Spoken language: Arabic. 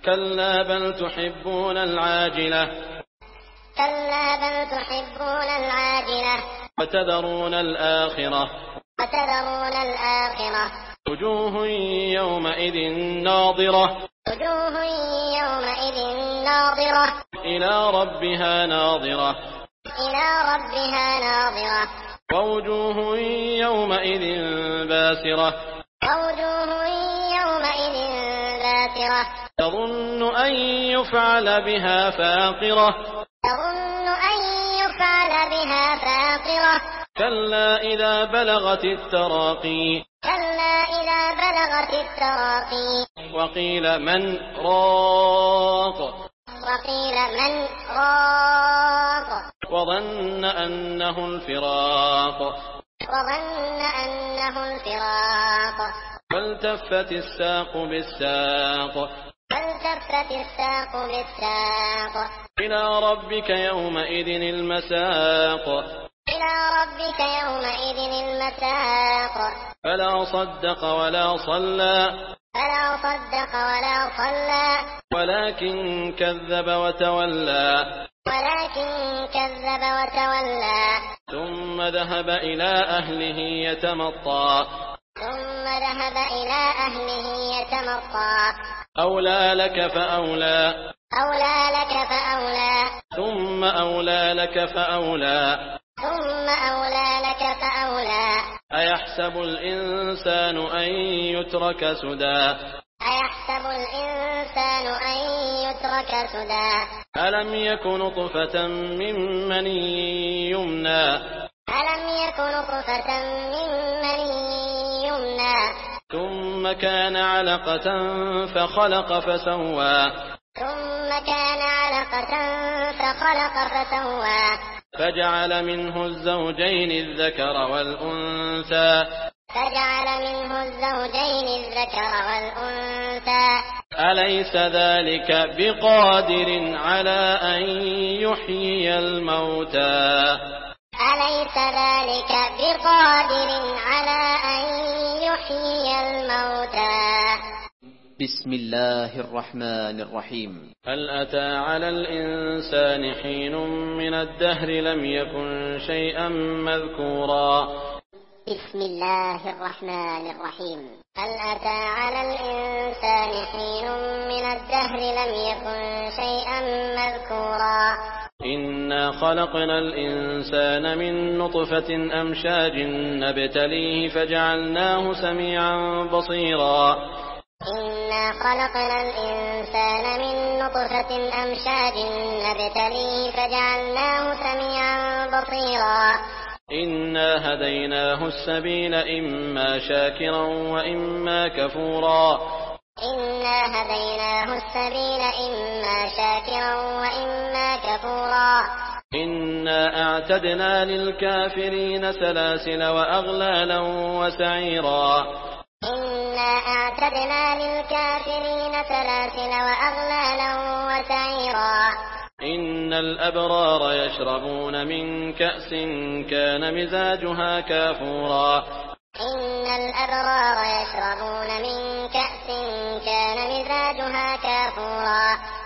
كلا بل تحبون العاجلة كلا بل تحبون العاجلة وتذرون الآخرة وتذرون الآخرة وجوه يومئذ ناظرة وجوه يومئذ ناظرة إلى ربها ناظرة إلى ربها ناظرة ووجوه يومئذ باسرة ووجوه يومئذ باسرة تظن أن يفعل بها فاقرة تظن أن يفعل بها فاقرة كلا إذا بلغت التراقي كلا إذا بلغت التراقي وقيل من راق وقيل من راق وظن أنه الفراق وظن أنه الفراق والتفت الساق بالساق والتفت الساق بالساق إلى ربك يومئذ المساق إلى ربك يومئذ المساق فلا صدق ولا صلى فلا صدق ولا صلى ولكن كذب وتولى ولكن كذب وتولى ثم ذهب إلى أهله يتمطى ثم ذهب إلى أهله يتمطى أولى لك فأولى أولى لك فأولى ثم أولى لك فأولى ثم أولى لك فأولى أيحسب الإنسان أن يترك سدى أيحسب الإنسان أن يترك سدى ألم يك نطفة من مني يمنى ألم يك نطفة من مني يمنى ثم كان علقة فخلق فسوى ثم كان علقة فخلق فسوى فجعل منه الزوجين الذكر والأنثى فجعل منه الزوجين الذكر والأنثى أليس ذلك بقادر على أن يحيي الموتى أليس ذلك بقادر على أن يحيي الموتى بسم الله الرحمن الرحيم هل أتى على الإنسان حين من الدهر لم يكن شيئا مذكورا بسم الله الرحمن الرحيم هل أتى على الإنسان حين من الدهر لم يكن شيئا مذكورا إنا خلقنا الإنسان من نطفة أمشاج نبتليه فجعلناه سميعا بصيرا إنا خلقنا الإنسان من نطفة أمشاج نبتليه فجعلناه سميعا بصيرا إنا هديناه السبيل إما شاكرا وإما كفورا إنا هديناه السبيل إما شاكرا وإما كفورا إنا أعتدنا للكافرين سلاسل وأغلالا وسعيرا إنا أعتدنا للكافرين سلاسل وأغلالا وسعيرا إن الأبرار يشربون من كأس كان مزاجها كافورا إن الأبرار يشربون من كأس كان مزاجها كافورا